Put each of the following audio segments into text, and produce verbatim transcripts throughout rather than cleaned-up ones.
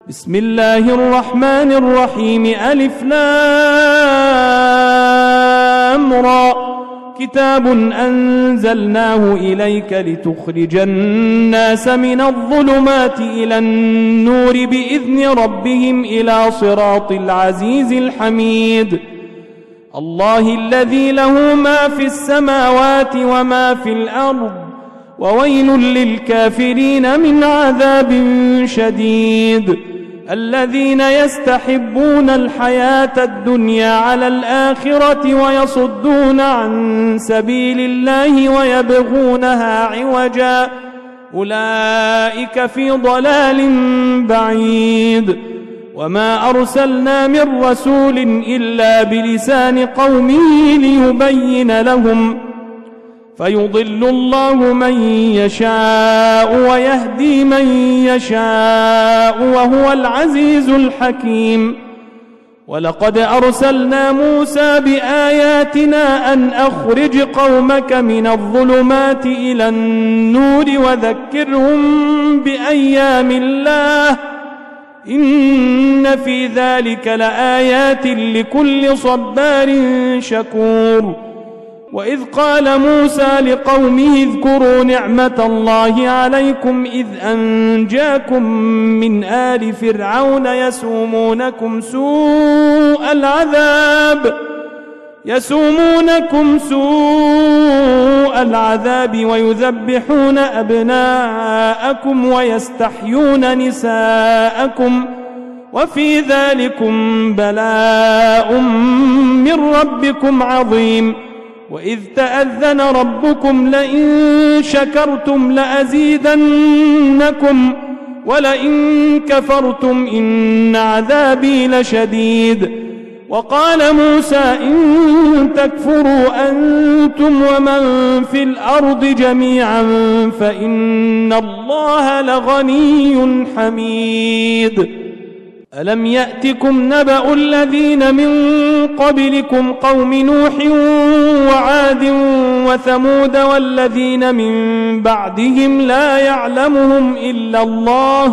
بسم الله الرحمن الرحيم ألف لام را كتاب أنزلناه إليك لتخرج الناس من الظلمات إلى النور بإذن ربهم إلى صراط العزيز الحميد الله الذي له ما في السماوات وما في الأرض وويل للكافرين من عذاب شديد الذين يستحبون الحياة الدنيا على الآخرة ويصدون عن سبيل الله ويبغونها عوجا أولئك في ضلال بعيد وما أرسلنا من رسول إلا بلسان قومه ليبين لهم فيضل الله من يشاء ويهدي من يشاء وهو العزيز الحكيم ولقد أرسلنا موسى بآياتنا أن أخرج قومك من الظلمات إلى النور وذكرهم بأيام الله إن في ذلك لآيات لكل صبار شكور وإذ قال موسى لقومه اذكروا نعمة الله عليكم إذ أنجاكم من آل فرعون يسومونكم سوء العذاب يسومونكم سوء العذاب ويذبحون أبناءكم ويستحيون نساءكم وفي ذلكم بلاء من ربكم عظيم وإذ تأذن ربكم لئن شكرتم لأزيدنكم ولئن كفرتم إن عذابي لشديد وقال موسى إن تكفروا أنتم ومن في الأرض جميعا فإن الله لغني حميد ألم يأتكم نبأ الذين من قبلكم قوم نوح وعاد وثمود والذين من بعدهم لا يعلمهم إلا الله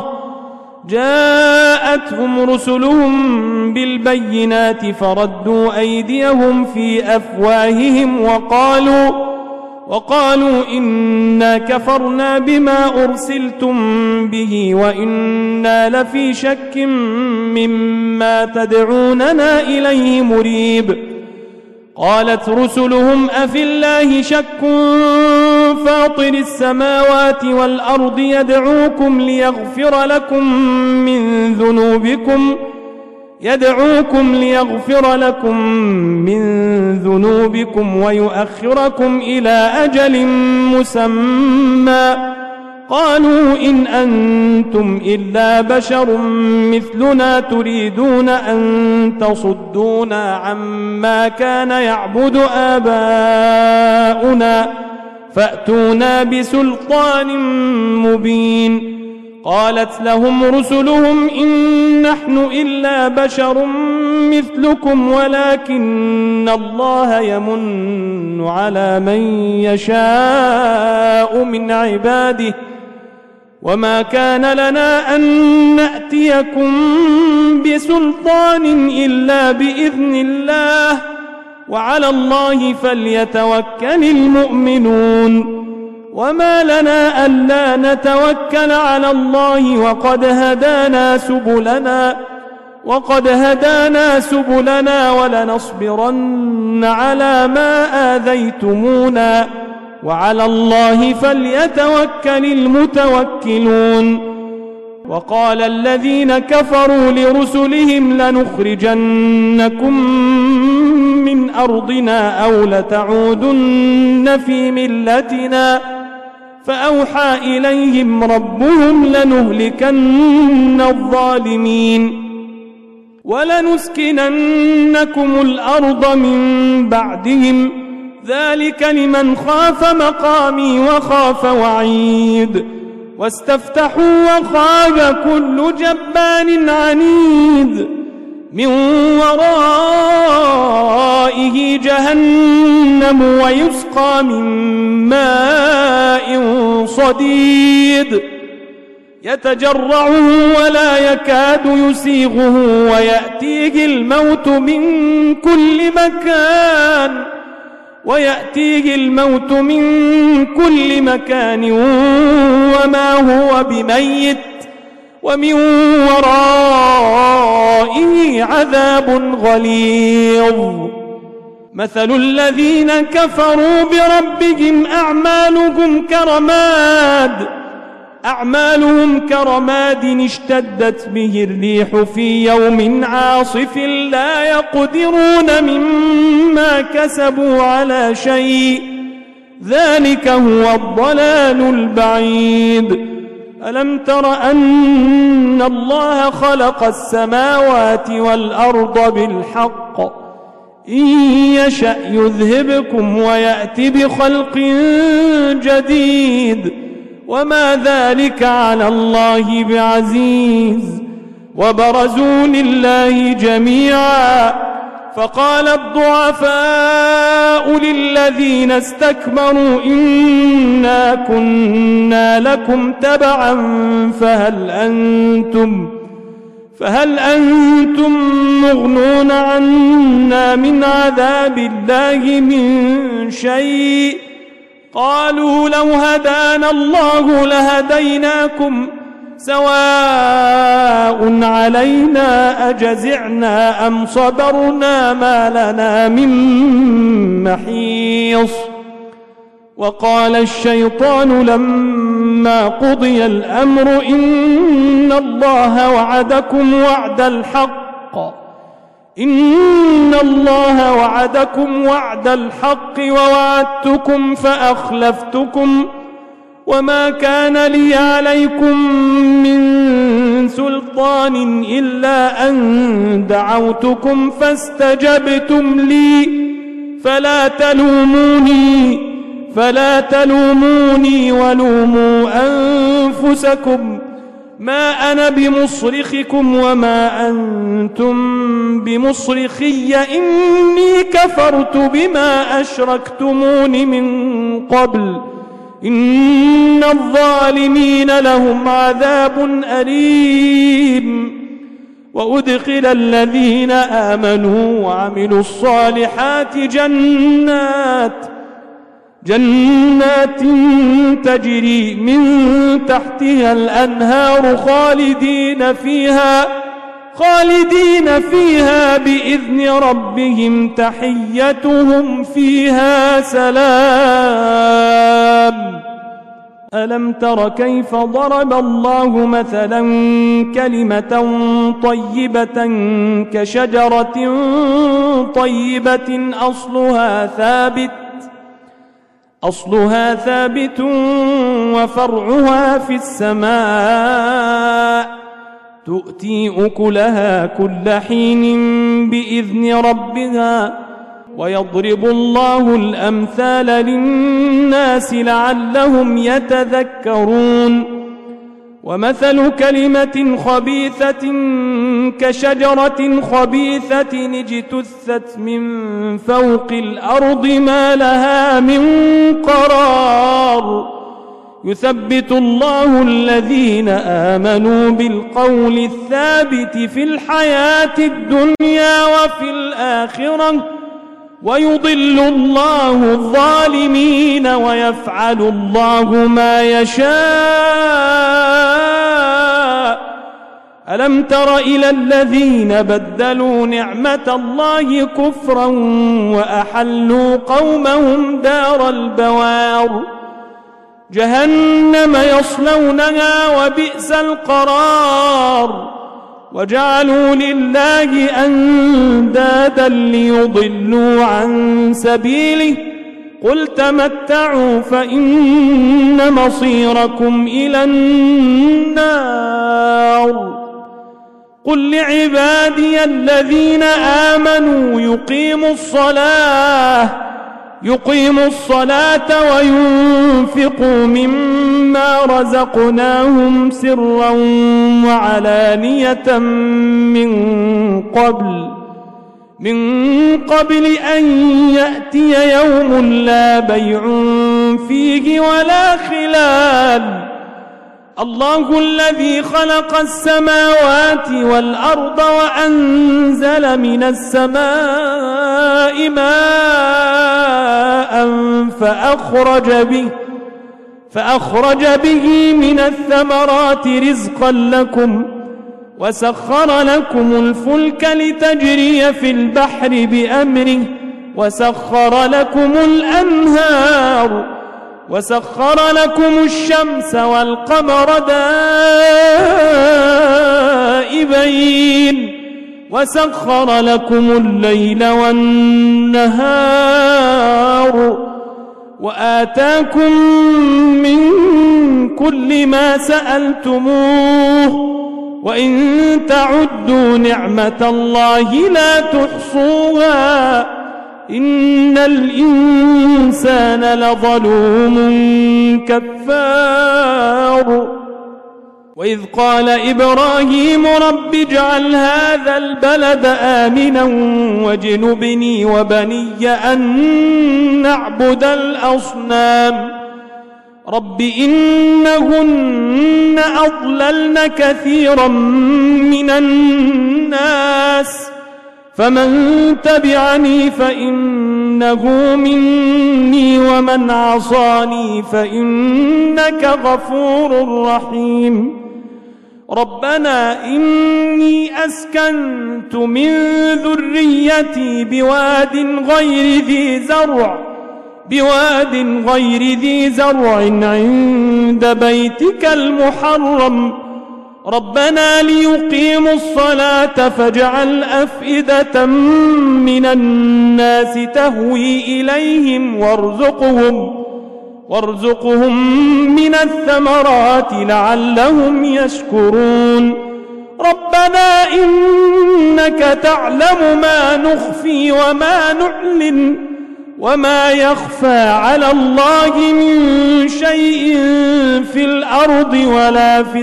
جاءتهم رسلهم بالبينات فردوا أيديهم في أفواههم وقالوا وقالوا إنا كفرنا بما أرسلتم به وإنا لفي شك مما تدعوننا إليه مريب قالت رسلهم أفي الله شك فاطر السماوات والأرض يدعوكم ليغفر لكم من ذنوبكم يدعوكم ليغفر لكم من ذنوبكم ويؤخركم إلى أجل مسمى قالوا إن أنتم إلا بشر مثلنا تريدون أن تصدونا عما كان يعبد آباؤنا فأتونا بسلطان مبين قالت لهم رسلهم إن نحن إلا بشر مثلكم ولكن الله يمن على من يشاء من عباده وما كان لنا أن نأتيكم بسلطان إلا بإذن الله وعلى الله فليتوكل المؤمنون وما لنا ألا نتوكل على الله وقد هدانا سبلنا وقد هدانا سبلنا ولنصبرن على ما آذيتمونا وعلى الله فليتوكل المتوكلون وقال الذين كفروا لرسلهم لنخرجنكم من أرضنا أو لتعودن في ملتنا فأوحى إليهم ربهم لنهلكن الظالمين ولنسكننكم الأرض من بعدهم ذلك لمن خاف مقامي وخاف وعيد واستفتحوا وخاب كل جبار عنيد من ورائه جهنم ويسقى من ماء صديد يتجرعه ولا يكاد يسيغه ويأتيه الموت من كل مكان ويأتيه الموت من كل مكان وما هو بميت ومن ورائه عذاب غليظ. مثل الذين كفروا بربهم أعمالهم كرماد أعمالهم كرماد اشتدت به الريح في يوم عاصف لا يقدرون مما كسبوا على شيء ذلك هو الضلال البعيد. ألم تر أن الله خلق السماوات والأرض بالحق إن يشأ يذهبكم ويأت بخلق جديد وما ذلك على الله بعزيز. وبرزوا لله جميعا فقال الضعفاء للذين استكبروا إنا كنا لكم تبعا فهل أنتم فهل أنتم مغنون عنا من عذاب الله من شيء قالوا لو هدانا الله لهديناكم سواء علينا أجزعنا أم صبرنا ما لنا من محيص. وقال الشيطان لما قضي الأمر إن الله وعدكم وعد الحق إن الله وعدكم وعد الحق ووعدتكم فأخلفتكم وما كان لي عليكم من سلطان إلا أن دعوتكم فاستجبتم لي فلا تلوموني فلا تلوموني ولوموا أنفسكم ما أنا بمصرخكم وما أنتم بمصرخي إني كفرت بما أشركتمون من قبل إن الظالمين لهم عذاب أليم. وأدخل الذين آمنوا وعملوا الصالحات جنات جنات تجري من تحتها الأنهار خالدين فيها خالدين فيها بإذن ربهم تحيتهم فيها سلام. ألم تر كيف ضرب الله مثلا كلمة طيبة كشجرة طيبة أصلها ثابت أصلها ثابت وفرعها في السماء تؤتي أكلها كل حين بإذن ربها ويضرب الله الأمثال للناس لعلهم يتذكرون. ومثل كلمة خبيثة كشجرة خبيثة اجتثت من فوق الأرض ما لها من قرار يثبت الله الذين آمنوا بالقول الثابت في الحياة الدنيا وفي الآخرة ويضل الله الظالمين ويفعل الله ما يشاء. ألم تر إلى الذين بدلوا نعمة الله كفرا وأحلوا قومهم دار البوار جهنم يصلونها وبئس القرار وجعلوا لله أندادا ليضلوا عن سبيله قل تمتعوا فإن مصيركم إلى النار. قل لعبادي الذين آمنوا يقيموا الصلاة يقيموا الصلاة وينفقوا مما رزقناهم سرا وعلانية من قبل من قبل أن يأتي يوم لا بيع فيه ولا خلال الله الذي خلق السماوات والأرض وأنزل من السماء ماء فأخرج به فأخرج به من الثمرات رزقا لكم وسخر لكم الفلك لتجري في البحر بأمره وسخر لكم الأنهار وسخر لكم الشمس والقمر دائبين وسخر لكم الليل والنهار وآتاكم من كل ما سألتموه وإن تعدوا نعمة الله لا تحصوها إن الإنسان لظلوم كفار وإذ قال إبراهيم رب اجعل هذا البلد آمنا واجنبني وبني أن نعبد الأصنام رب إنهن أضللن كثيرا من الناس فمن تبعني فإنه مني ومن عصاني فإنك غفور رحيم ربنا إني أسكنت من ذريتي بواد غير ذي زرع بواد غير ذي زرع عند بيتك المحرم ربنا ليقيموا الصلاة فاجعل أفئدة من الناس تهوي إليهم وارزقهم وارزقهم من الثمرات لعلهم يشكرون ربنا إنك تعلم ما نخفي وما نعلن وما يخفى على الله من شيء في الأرض ولا في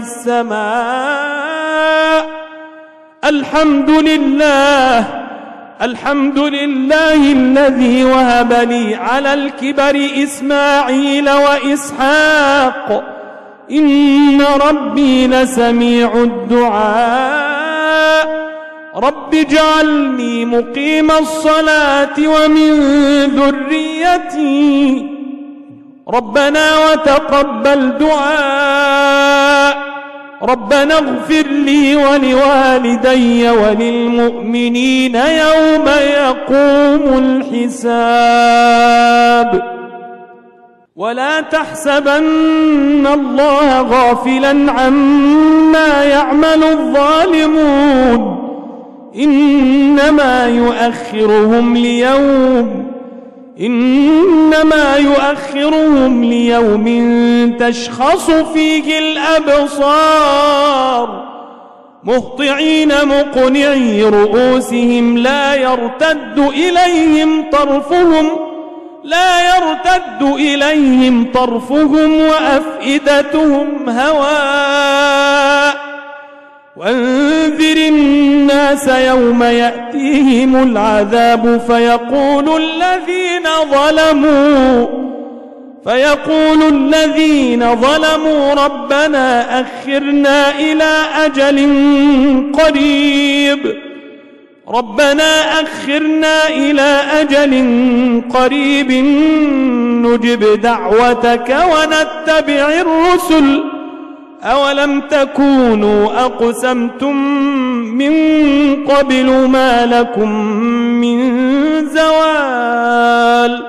السماء الحمد لله الحمد لله الذي وهب لي على الكبر إسماعيل وإسحاق إن ربي لسميع الدعاء رب اجعلني مقيم الصلاة ومن ذريتي ربنا وتقبل دعاء ربنا اغفر لي ولوالدي وللمؤمنين يوم يقوم الحساب ولا تحسبن الله غافلا عما يعمل الظالمون إنما يؤخرهم ليوم إنما يؤخرهم ليوم تشخص فيه الأبصار مهطعين مقنعي رؤوسهم لا يرتد إليهم طرفهم لا يرتد إليهم طرفهم وأفئدتهم هواء وانذر الناس يوم يأتيهم العذاب فيقول الذين ظلموا فيقول الذين ظلموا ربنا أخرنا إلى أجل قريب ربنا أخرنا إلى أجل قريب نجب دعوتك ونتبع الرسل أولم تكونوا أقسمتم من قبل ما لكم من زوال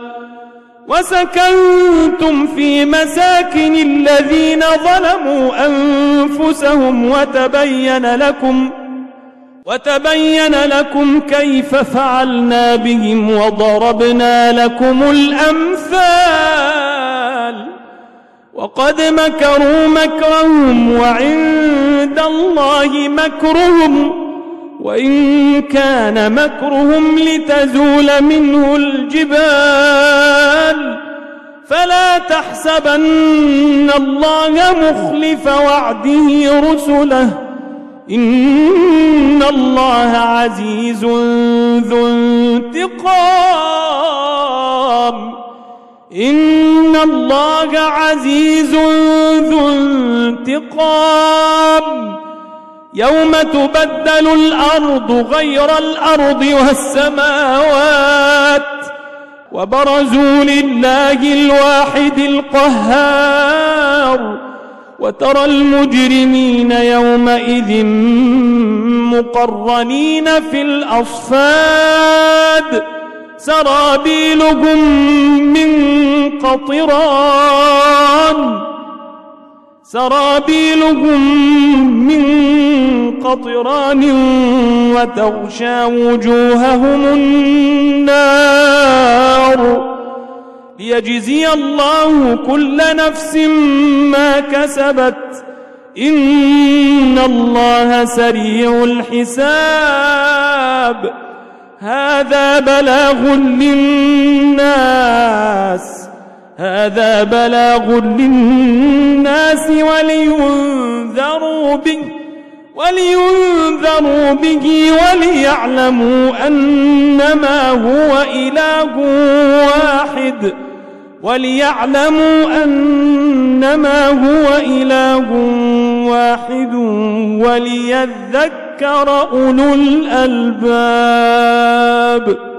وسكنتم في مساكن الذين ظلموا أنفسهم وتبين لكم وتبين لكم كيف فعلنا بهم وضربنا لكم الأمثال وقد مكروا مكرهم وعند الله مكرهم وإن كان مكرهم لتزول منه الجبال فلا تحسبن الله مخلف وعده رسله إن الله عزيز ذو انتقام إن الله عزيز ذو انتقام يوم تبدل الأرض غير الأرض والسماوات وبرزوا لله الواحد القهار وترى المجرمين يومئذ مقرنين في الأصفاد سرابيلهم من قطران سرابيلهم من قطران وتغشى وجوههم النار ليجزي الله كل نفس ما كسبت إن الله سريع الحساب هذا بلاغ للناس هذا بلاغ للناس ولينذروا به ولينذروا به وليعلموا أنما هو إله واحد وليعلموا أنما هو إله واحد وليذكر أولو الألباب.